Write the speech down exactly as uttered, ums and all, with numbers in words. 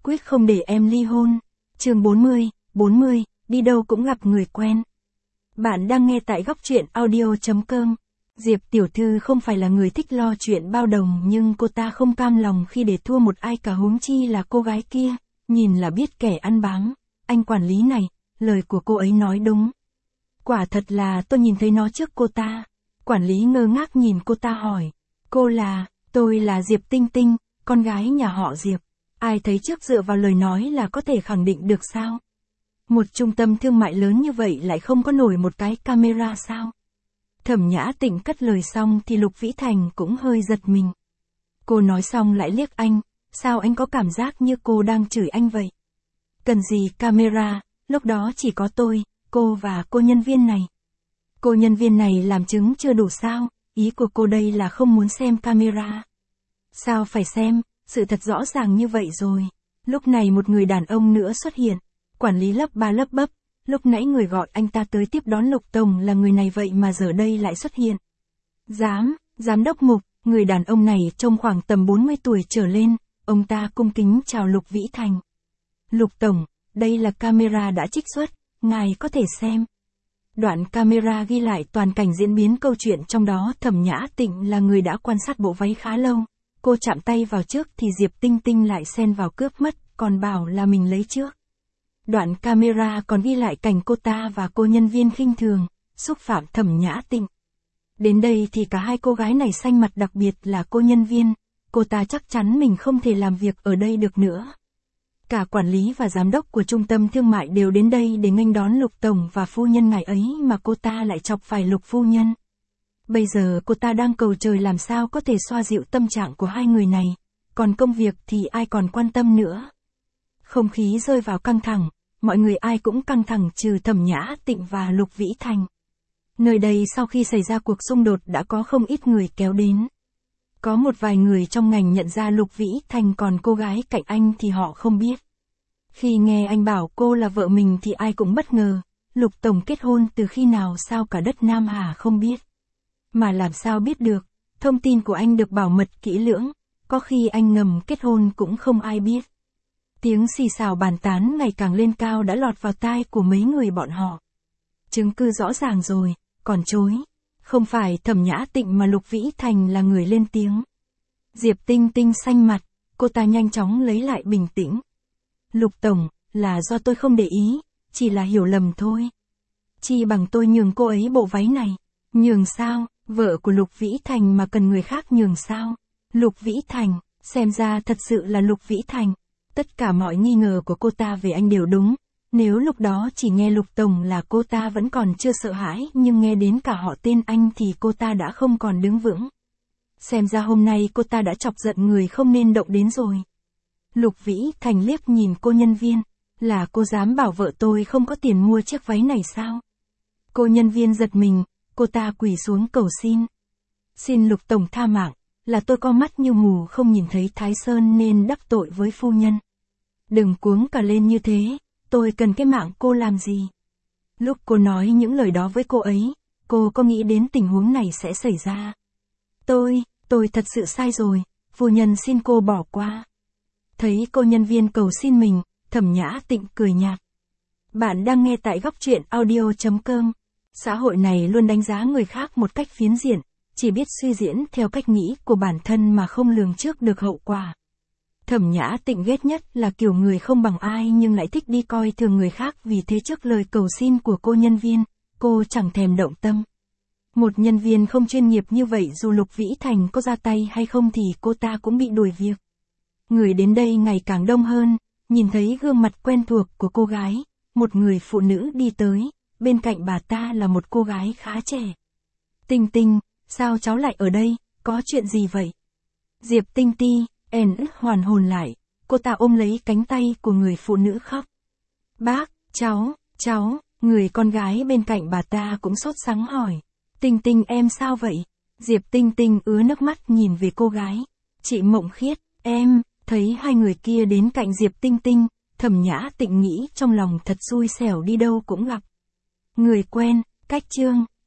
quyết không để em ly hôn. Chương bốn mươi, bốn mươi, đi đâu cũng gặp người quen. Bạn đang nghe tại góc truyện audio chấm com. Diệp tiểu thư không phải là người thích lo chuyện bao đồng, nhưng cô ta không cam lòng khi để thua một ai cả, huống chi là cô gái kia, nhìn là biết kẻ ăn bám. Anh quản lý này, lời của cô ấy nói đúng. Quả thật là tôi nhìn thấy nó trước cô ta. Quản lý ngơ ngác nhìn cô ta hỏi. Cô là, tôi là Diệp Tinh Tinh, con gái nhà họ Diệp. Ai thấy trước dựa vào lời nói là có thể khẳng định được sao? Một trung tâm thương mại lớn như vậy lại không có nổi một cái camera sao? Thẩm Nhã Tịnh cất lời xong thì Lục Vĩ Thành cũng hơi giật mình. Cô nói xong lại liếc anh, sao anh có cảm giác như cô đang chửi anh vậy? Cần gì camera, lúc đó chỉ có tôi, cô và cô nhân viên này. Cô nhân viên này làm chứng chưa đủ sao? Ý của cô đây là không muốn xem camera. Sao phải xem, sự thật rõ ràng như vậy rồi. Lúc này một người đàn ông nữa xuất hiện. Quản lý lắp ba lắp bắp, lúc nãy người gọi anh ta tới tiếp đón Lục Tổng là người này vậy mà giờ đây lại xuất hiện. Giám, giám đốc Mục, người đàn ông này trông khoảng tầm bốn mươi tuổi trở lên, ông ta cung kính chào Lục Vĩ Thành. Lục Tổng, đây là camera đã trích xuất, ngài có thể xem. Đoạn camera ghi lại toàn cảnh diễn biến câu chuyện trong đó. Thẩm Nhã Tịnh là người đã quan sát bộ váy khá lâu. Cô chạm tay vào trước thì Diệp Tinh Tinh lại xen vào cướp mất, còn bảo là mình lấy trước. Đoạn camera còn ghi lại cảnh cô ta và cô nhân viên khinh thường, xúc phạm Thẩm Nhã Tịnh. Đến đây thì cả hai cô gái này xanh mặt, đặc biệt là cô nhân viên. Cô ta chắc chắn mình không thể làm việc ở đây được nữa. Cả quản lý và giám đốc của trung tâm thương mại đều đến đây để nghênh đón Lục Tổng và phu nhân ngài ấy, mà cô ta lại chọc phải Lục phu nhân. Bây giờ cô ta đang cầu trời làm sao có thể xoa dịu tâm trạng của hai người này, còn công việc thì ai còn quan tâm nữa. Không khí rơi vào căng thẳng, mọi người ai cũng căng thẳng trừ Thẩm Nhã Tịnh và Lục Vĩ Thành. Nơi đây sau khi xảy ra cuộc xung đột đã có không ít người kéo đến. Có một vài người trong ngành nhận ra Lục Vĩ Thành, còn cô gái cạnh anh thì họ không biết. Khi nghe anh bảo cô là vợ mình thì ai cũng bất ngờ. Lục Tổng kết hôn từ khi nào sao cả đất Nam Hà không biết. Mà làm sao biết được, thông tin của anh được bảo mật kỹ lưỡng, có khi anh ngầm kết hôn cũng không ai biết. Tiếng xì xào bàn tán ngày càng lên cao đã lọt vào tai của mấy người bọn họ. Chứng cứ rõ ràng rồi, còn chối. Không phải Thẩm Nhã Tịnh mà Lục Vĩ Thành là người lên tiếng. Diệp Tinh Tinh xanh mặt, cô ta nhanh chóng lấy lại bình tĩnh. Lục Tổng, là do tôi không để ý, chỉ là hiểu lầm thôi. Chi bằng tôi nhường cô ấy bộ váy này. Nhường sao, vợ của Lục Vĩ Thành mà cần người khác nhường sao? Lục Vĩ Thành, xem ra thật sự là Lục Vĩ Thành. Tất cả mọi nghi ngờ của cô ta về anh đều đúng. Nếu lúc đó chỉ nghe Lục Tổng là cô ta vẫn còn chưa sợ hãi, nhưng nghe đến cả họ tên anh thì cô ta đã không còn đứng vững. Xem ra hôm nay cô ta đã chọc giận người không nên động đến rồi. Lục Vĩ Thành liếc nhìn cô nhân viên, là cô dám bảo vợ tôi không có tiền mua chiếc váy này sao? Cô nhân viên giật mình, cô ta quỳ xuống cầu xin. Xin Lục Tổng tha mạng, là tôi có mắt như mù không nhìn thấy Thái Sơn nên đắc tội với phu nhân. Đừng cuống cả lên như thế, tôi cần cái mạng cô làm gì? Lúc cô nói những lời đó với cô ấy, cô có nghĩ đến tình huống này sẽ xảy ra? Tôi, tôi thật sự sai rồi, phu nhân xin cô bỏ qua. Thấy cô nhân viên cầu xin mình, Thẩm Nhã Tịnh cười nhạt. Bạn đang nghe tại góc truyện audio chấm com. Xã hội này luôn đánh giá người khác một cách phiến diện, chỉ biết suy diễn theo cách nghĩ của bản thân mà không lường trước được hậu quả. Thẩm Nhã Tịnh ghét nhất là kiểu người không bằng ai nhưng lại thích đi coi thường người khác, vì thế trước lời cầu xin của cô nhân viên, cô chẳng thèm động tâm. Một nhân viên không chuyên nghiệp như vậy dù Lục Vĩ Thành có ra tay hay không thì cô ta cũng bị đuổi việc. Người đến đây ngày càng đông hơn, nhìn thấy gương mặt quen thuộc của cô gái, một người phụ nữ đi tới, bên cạnh bà ta là một cô gái khá trẻ. Tinh Tinh, sao cháu lại ở đây, có chuyện gì vậy? Diệp Tinh Ti, en ức hoàn hồn lại, cô ta ôm lấy cánh tay của người phụ nữ khóc. Bác, cháu, cháu, người con gái bên cạnh bà ta cũng sốt sắng hỏi. Tinh Tinh em sao vậy? Diệp Tinh Tinh ứa nước mắt nhìn về cô gái. Chị Mộng Khiết, em, thấy hai người kia đến cạnh Diệp Tinh Tinh, Thẩm Nhã Tịnh nghĩ trong lòng thật xui xẻo, đi đâu cũng gặp người quen. Cách chương